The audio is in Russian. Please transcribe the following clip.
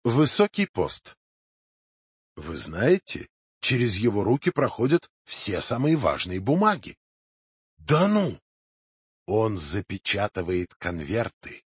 Высокий пост. Вы знаете, через его руки проходят все самые важные бумаги. Да ну! Он запечатывает конверты,